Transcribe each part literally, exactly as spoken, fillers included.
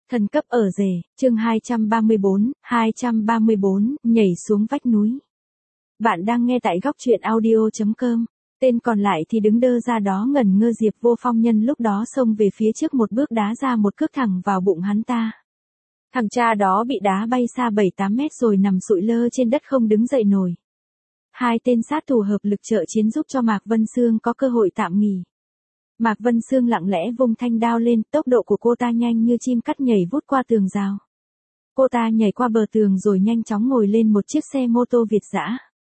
Thần cấp ở rể, chương hai trăm ba mươi bốn, hai trăm ba mươi bốn, nhảy xuống vách núi. Bạn đang nghe tại góc truyện audio chấm com, tên còn lại thì đứng đơ ra đó ngẩn ngơ. Diệp Vô Phong nhân lúc đó xông về phía trước một bước đá ra một cước thẳng vào bụng hắn ta. Thằng cha đó bị đá bay xa bảy tám mét rồi nằm sụi lơ trên đất không đứng dậy nổi. Hai tên sát thủ hợp lực trợ chiến giúp cho Mạc Vân Sương có cơ hội tạm nghỉ. Mạc Vân Sương lặng lẽ vung thanh đao lên, tốc độ của cô ta nhanh như chim cắt nhảy vút qua tường rào. Cô ta nhảy qua bờ tường rồi nhanh chóng ngồi lên một chiếc xe mô tô Việt dã.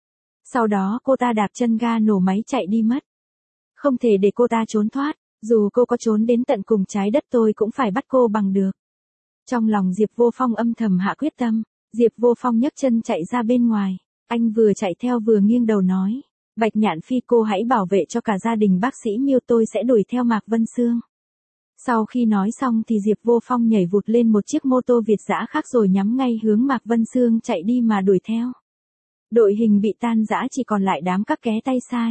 Sau đó cô ta đạp chân ga nổ máy chạy đi mất. Không thể để cô ta trốn thoát, dù cô có trốn đến tận cùng trái đất tôi cũng phải bắt cô bằng được. Trong lòng Diệp Vô Phong âm thầm hạ quyết tâm, Diệp Vô Phong nhấc chân chạy ra bên ngoài, anh vừa chạy theo vừa nghiêng đầu nói. Bạch Nhạn Phi, cô hãy bảo vệ cho cả gia đình bác sĩ Miêu, tôi sẽ đuổi theo Mạc Vân Sương. Sau khi nói xong thì Diệp Vô Phong nhảy vụt lên một chiếc mô tô Việt dã khác rồi nhắm ngay hướng Mạc Vân Sương chạy đi mà đuổi theo. Đội hình bị tan rã, chỉ còn lại đám các ké tay sai.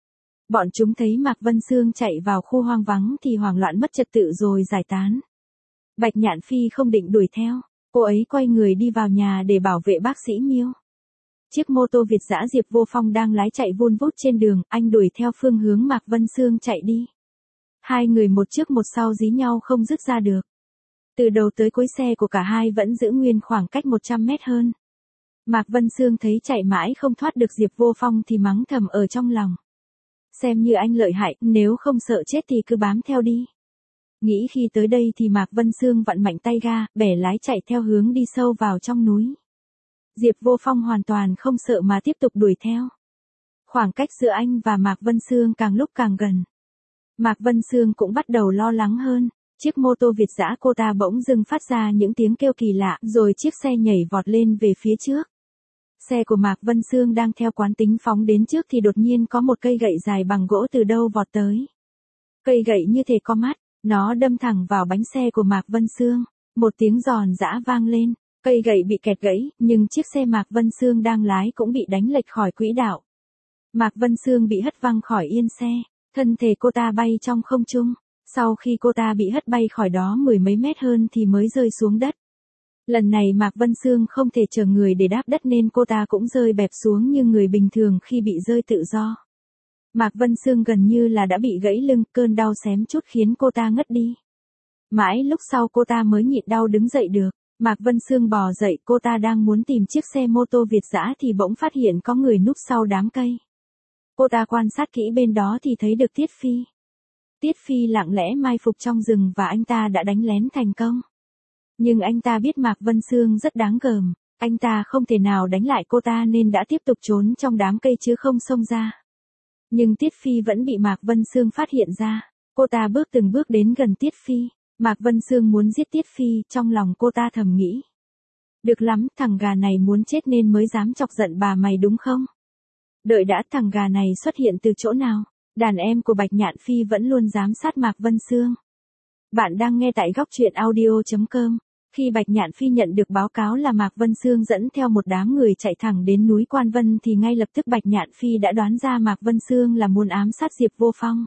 Bọn chúng thấy Mạc Vân Sương chạy vào khu hoang vắng thì hoảng loạn mất trật tự rồi giải tán. Bạch Nhạn Phi không định đuổi theo, cô ấy quay người đi vào nhà để bảo vệ bác sĩ Miêu. Chiếc mô tô Việt dã Diệp Vô Phong đang lái chạy vun vút trên đường, anh đuổi theo phương hướng Mạc Vân Sương chạy đi. Hai người một trước một sau dí nhau không dứt ra được. Từ đầu tới cuối xe của cả hai vẫn giữ nguyên khoảng cách một trăm mét hơn. Mạc Vân Sương thấy chạy mãi không thoát được Diệp Vô Phong thì mắng thầm ở trong lòng. Xem như anh lợi hại, nếu không sợ chết thì cứ bám theo đi. Nghĩ khi tới đây thì Mạc Vân Sương vặn mạnh tay ga, bẻ lái chạy theo hướng đi sâu vào trong núi. Diệp Vô Phong hoàn toàn không sợ mà tiếp tục đuổi theo. Khoảng cách giữa anh và Mạc Vân Sương càng lúc càng gần. Mạc Vân Sương cũng bắt đầu lo lắng hơn. Chiếc mô tô Việt dã cô ta bỗng dưng phát ra những tiếng kêu kỳ lạ, rồi chiếc xe nhảy vọt lên về phía trước. Xe của Mạc Vân Sương đang theo quán tính phóng đến trước thì đột nhiên có một cây gậy dài bằng gỗ từ đâu vọt tới. Cây gậy như thể có mắt, nó đâm thẳng vào bánh xe của Mạc Vân Sương. Một tiếng giòn giã vang lên. Cây gậy bị kẹt gãy, nhưng chiếc xe Mạc Vân Sương đang lái cũng bị đánh lệch khỏi quỹ đạo. Mạc Vân Sương bị hất văng khỏi yên xe, thân thể cô ta bay trong không trung. Sau khi cô ta bị hất bay khỏi đó mười mấy mét hơn thì mới rơi xuống đất. Lần này Mạc Vân Sương không thể chờ người để đáp đất nên cô ta cũng rơi bẹp xuống như người bình thường khi bị rơi tự do. Mạc Vân Sương gần như là đã bị gãy lưng, cơn đau xém chút khiến cô ta ngất đi. Mãi lúc sau cô ta mới nhịn đau đứng dậy được. Mạc Vân Sương bò dậy, cô ta đang muốn tìm chiếc xe mô tô Việt dã thì bỗng phát hiện có người núp sau đám cây. Cô ta quan sát kỹ bên đó thì thấy được Tiết Phi. Tiết Phi lặng lẽ mai phục trong rừng và anh ta đã đánh lén thành công. Nhưng anh ta biết Mạc Vân Sương rất đáng gờm, anh ta không thể nào đánh lại cô ta nên đã tiếp tục trốn trong đám cây chứ không xông ra. Nhưng Tiết Phi vẫn bị Mạc Vân Sương phát hiện ra, cô ta bước từng bước đến gần Tiết Phi. Mạc Vân Sương muốn giết Tiết Phi, trong lòng cô ta thầm nghĩ. Được lắm, thằng gà này muốn chết nên mới dám chọc giận bà mày đúng không? Đợi đã, thằng gà này xuất hiện từ chỗ nào? Đàn em của Bạch Nhạn Phi vẫn luôn giám sát Mạc Vân Sương. Bạn đang nghe tại góc truyện audio chấm com. Khi Bạch Nhạn Phi nhận được báo cáo là Mạc Vân Sương dẫn theo một đám người chạy thẳng đến núi Quan Vân thì ngay lập tức Bạch Nhạn Phi đã đoán ra Mạc Vân Sương là muốn ám sát Diệp Vô Phong.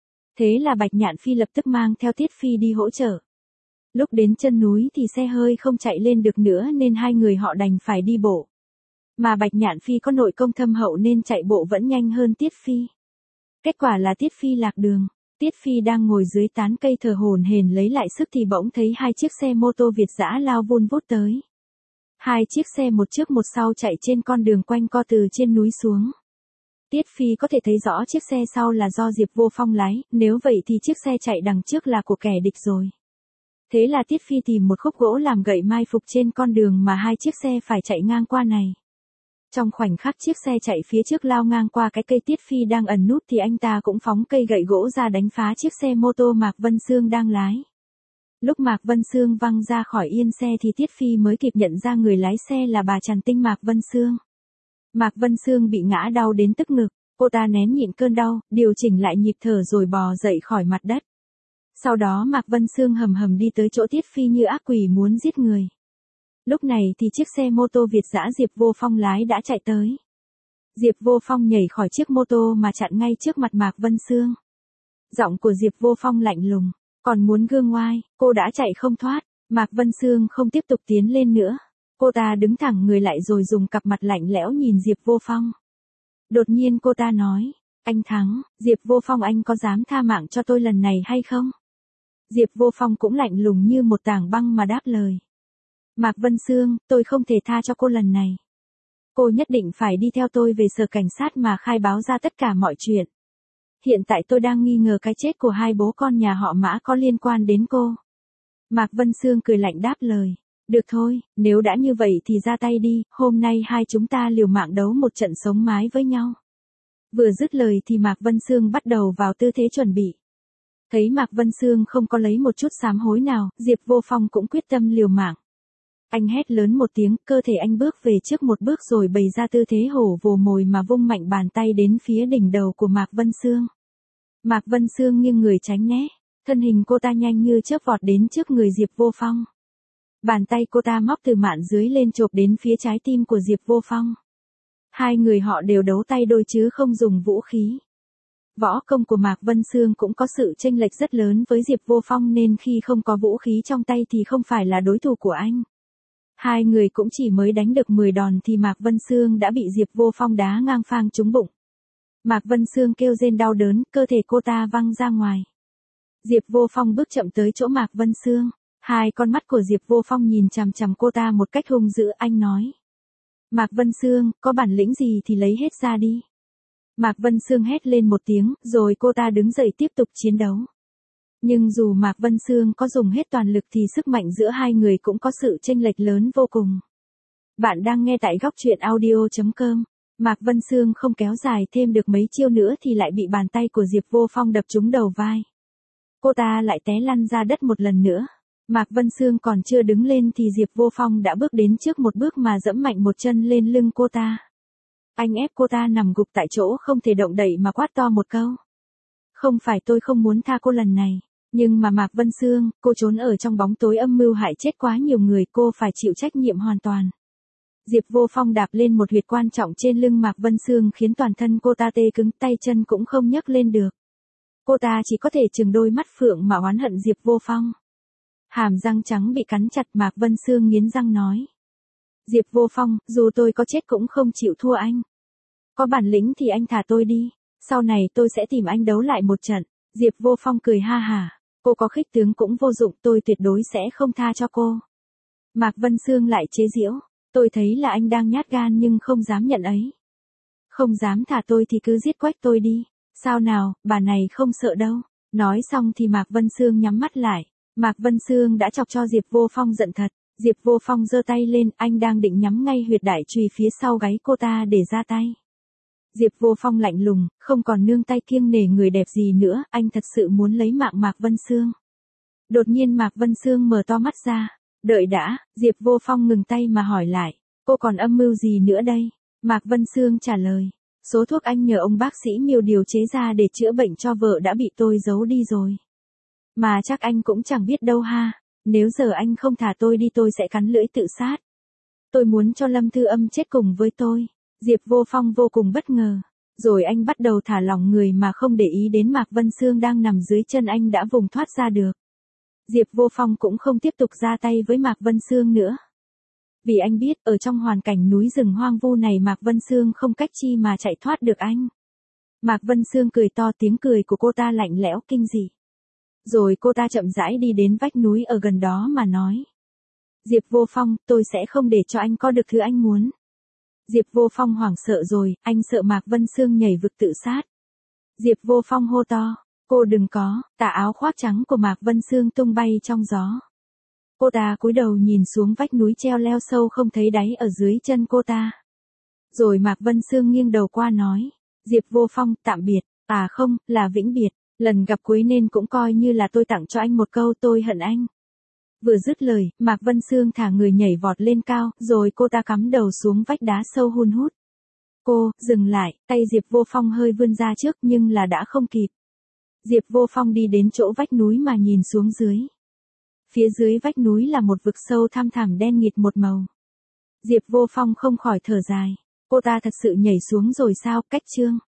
Thế là Bạch Nhạn Phi lập tức mang theo Tiết Phi đi hỗ trợ. Lúc đến chân núi thì xe hơi không chạy lên được nữa nên hai người họ đành phải đi bộ. Mà Bạch Nhạn Phi có nội công thâm hậu nên chạy bộ vẫn nhanh hơn Tiết Phi. Kết quả là Tiết Phi lạc đường. Tiết Phi đang ngồi dưới tán cây thở hổn hển lấy lại sức thì bỗng thấy hai chiếc xe mô tô Việt dã lao vun vút tới. Hai chiếc xe một trước một sau chạy trên con đường quanh co từ trên núi xuống. Tiết Phi có thể thấy rõ chiếc xe sau là do Diệp Vô Phong lái, nếu vậy thì chiếc xe chạy đằng trước là của kẻ địch rồi. Thế là Tiết Phi tìm một khúc gỗ làm gậy mai phục trên con đường mà hai chiếc xe phải chạy ngang qua này. Trong khoảnh khắc chiếc xe chạy phía trước lao ngang qua cái cây Tiết Phi đang ẩn núp thì anh ta cũng phóng cây gậy gỗ ra đánh phá chiếc xe mô tô Mạc Vân Sương đang lái. Lúc Mạc Vân Sương văng ra khỏi yên xe thì Tiết Phi mới kịp nhận ra người lái xe là bà Trần Tinh Mạc Vân Sương. Mạc Vân Sương bị ngã đau đến tức ngực, cô ta nén nhịn cơn đau, điều chỉnh lại nhịp thở rồi bò dậy khỏi mặt đất. Sau đó Mạc Vân Sương hầm hầm đi tới chỗ Tiết Phi như ác quỷ muốn giết người. Lúc này thì chiếc xe mô tô Việt dã Diệp Vô Phong lái đã chạy tới. Diệp Vô Phong nhảy khỏi chiếc mô tô mà chặn ngay trước mặt Mạc Vân Sương. Giọng của Diệp Vô Phong lạnh lùng, còn muốn gương ngoai, cô đã chạy không thoát, Mạc Vân Sương không tiếp tục tiến lên nữa. Cô ta đứng thẳng người lại rồi dùng cặp mặt lạnh lẽo nhìn Diệp Vô Phong. Đột nhiên cô ta nói, anh Thắng, Diệp Vô Phong anh có dám tha mạng cho tôi lần này hay không? Diệp Vô Phong cũng lạnh lùng như một tảng băng mà đáp lời. Mạc Vân Sương, tôi không thể tha cho cô lần này. Cô nhất định phải đi theo tôi về sở cảnh sát mà khai báo ra tất cả mọi chuyện. Hiện tại tôi đang nghi ngờ cái chết của hai bố con nhà họ Mã có liên quan đến cô. Mạc Vân Sương cười lạnh đáp lời. Được thôi, nếu đã như vậy thì ra tay đi, hôm nay hai chúng ta liều mạng đấu một trận sống mái với nhau. Vừa dứt lời thì Mạc Vân Sương bắt đầu vào tư thế chuẩn bị. Thấy Mạc Vân Sương không có lấy một chút sám hối nào, Diệp Vô Phong cũng quyết tâm liều mạng. Anh hét lớn một tiếng, cơ thể anh bước về trước một bước rồi bày ra tư thế hổ vồ mồi mà vung mạnh bàn tay đến phía đỉnh đầu của Mạc Vân Sương. Mạc Vân Sương nghiêng người tránh né, thân hình cô ta nhanh như chớp vọt đến trước người Diệp Vô Phong. Bàn tay cô ta móc từ mạn dưới lên chộp đến phía trái tim của Diệp Vô Phong. Hai người họ đều đấu tay đôi chứ không dùng vũ khí. Võ công của Mạc Vân Sương cũng có sự chênh lệch rất lớn với Diệp Vô Phong nên khi không có vũ khí trong tay thì không phải là đối thủ của anh. Hai người cũng chỉ mới đánh được mười đòn thì Mạc Vân Sương đã bị Diệp Vô Phong đá ngang phang trúng bụng. Mạc Vân Sương kêu rên đau đớn, cơ thể cô ta văng ra ngoài. Diệp Vô Phong bước chậm tới chỗ Mạc Vân Sương. Hai con mắt của Diệp Vô Phong nhìn chằm chằm cô ta một cách hung dữ, anh nói. Mạc Vân Sương, có bản lĩnh gì thì lấy hết ra đi. Mạc Vân Sương hét lên một tiếng, rồi cô ta đứng dậy tiếp tục chiến đấu. Nhưng dù Mạc Vân Sương có dùng hết toàn lực thì sức mạnh giữa hai người cũng có sự chênh lệch lớn vô cùng. Bạn đang nghe tại góc truyện audio chấm com. Mạc Vân Sương không kéo dài thêm được mấy chiêu nữa thì lại bị bàn tay của Diệp Vô Phong đập trúng đầu vai. Cô ta lại té lăn ra đất một lần nữa. Mạc Vân Sương còn chưa đứng lên thì Diệp Vô Phong đã bước đến trước một bước mà dẫm mạnh một chân lên lưng cô ta. Anh ép cô ta nằm gục tại chỗ không thể động đậy mà quát to một câu. Không phải tôi không muốn tha cô lần này, nhưng mà Mạc Vân Sương, cô trốn ở trong bóng tối âm mưu hại chết quá nhiều người, cô phải chịu trách nhiệm hoàn toàn. Diệp Vô Phong đạp lên một huyệt quan trọng trên lưng Mạc Vân Sương khiến toàn thân cô ta tê cứng, tay chân cũng không nhấc lên được. Cô ta chỉ có thể trừng đôi mắt phượng mà oán hận Diệp Vô Phong. Hàm răng trắng bị cắn chặt, Mạc Vân Sương nghiến răng nói. Diệp Vô Phong, dù tôi có chết cũng không chịu thua anh. Có bản lĩnh thì anh thả tôi đi, sau này tôi sẽ tìm anh đấu lại một trận. Diệp Vô Phong cười ha hả, cô có khích tướng cũng vô dụng, tôi tuyệt đối sẽ không tha cho cô. Mạc Vân Sương lại chế giễu, tôi thấy là anh đang nhát gan nhưng không dám nhận ấy. Không dám thả tôi thì cứ giết quách tôi đi, sao nào, bà này không sợ đâu. Nói xong thì Mạc Vân Sương nhắm mắt lại. Mạc Vân Sương đã chọc cho Diệp Vô Phong giận thật. Diệp Vô Phong giơ tay lên, anh đang định nhắm ngay huyệt đại chùy phía sau gáy cô ta để ra tay. Diệp Vô Phong lạnh lùng, không còn nương tay kiêng nể người đẹp gì nữa, anh thật sự muốn lấy mạng Mạc Vân Sương. Đột nhiên Mạc Vân Sương mở to mắt ra. Đợi đã, Diệp Vô Phong ngừng tay mà hỏi lại, cô còn âm mưu gì nữa đây? Mạc Vân Sương trả lời, số thuốc anh nhờ ông bác sĩ Miêu điều chế ra để chữa bệnh cho vợ đã bị tôi giấu đi rồi. Mà chắc anh cũng chẳng biết đâu ha, nếu giờ anh không thả tôi đi tôi sẽ cắn lưỡi tự sát. Tôi muốn cho Lâm Thư Âm chết cùng với tôi. Diệp Vô Phong vô cùng bất ngờ. Rồi anh bắt đầu thả lỏng người mà không để ý đến Mạc Vân Sương đang nằm dưới chân anh đã vùng thoát ra được. Diệp Vô Phong cũng không tiếp tục ra tay với Mạc Vân Sương nữa. Vì anh biết ở trong hoàn cảnh núi rừng hoang vu này Mạc Vân Sương không cách chi mà chạy thoát được anh. Mạc Vân Sương cười to, tiếng cười của cô ta lạnh lẽo kinh dị. Rồi cô ta chậm rãi đi đến vách núi ở gần đó mà nói. Diệp Vô Phong, tôi sẽ không để cho anh có được thứ anh muốn. Diệp Vô Phong hoảng sợ rồi, anh sợ Mạc Vân Sương nhảy vực tự sát. Diệp Vô Phong hô to, cô đừng có, tà áo khoác trắng của Mạc Vân Sương tung bay trong gió. Cô ta cúi đầu nhìn xuống vách núi treo leo sâu không thấy đáy ở dưới chân cô ta. Rồi Mạc Vân Sương nghiêng đầu qua nói, Diệp Vô Phong, tạm biệt, à không, là vĩnh biệt. Lần gặp cuối nên cũng coi như là tôi tặng cho anh một câu, tôi hận anh. Vừa dứt lời, Mạc Vân Sương thả người nhảy vọt lên cao, rồi cô ta cắm đầu xuống vách đá sâu hun hút. Cô, dừng lại, tay Diệp Vô Phong hơi vươn ra trước nhưng là đã không kịp. Diệp Vô Phong đi đến chỗ vách núi mà nhìn xuống dưới. Phía dưới vách núi là một vực sâu thăm thẳm đen nghịt một màu. Diệp Vô Phong không khỏi thở dài. Cô ta thật sự nhảy xuống rồi sao, cách chương.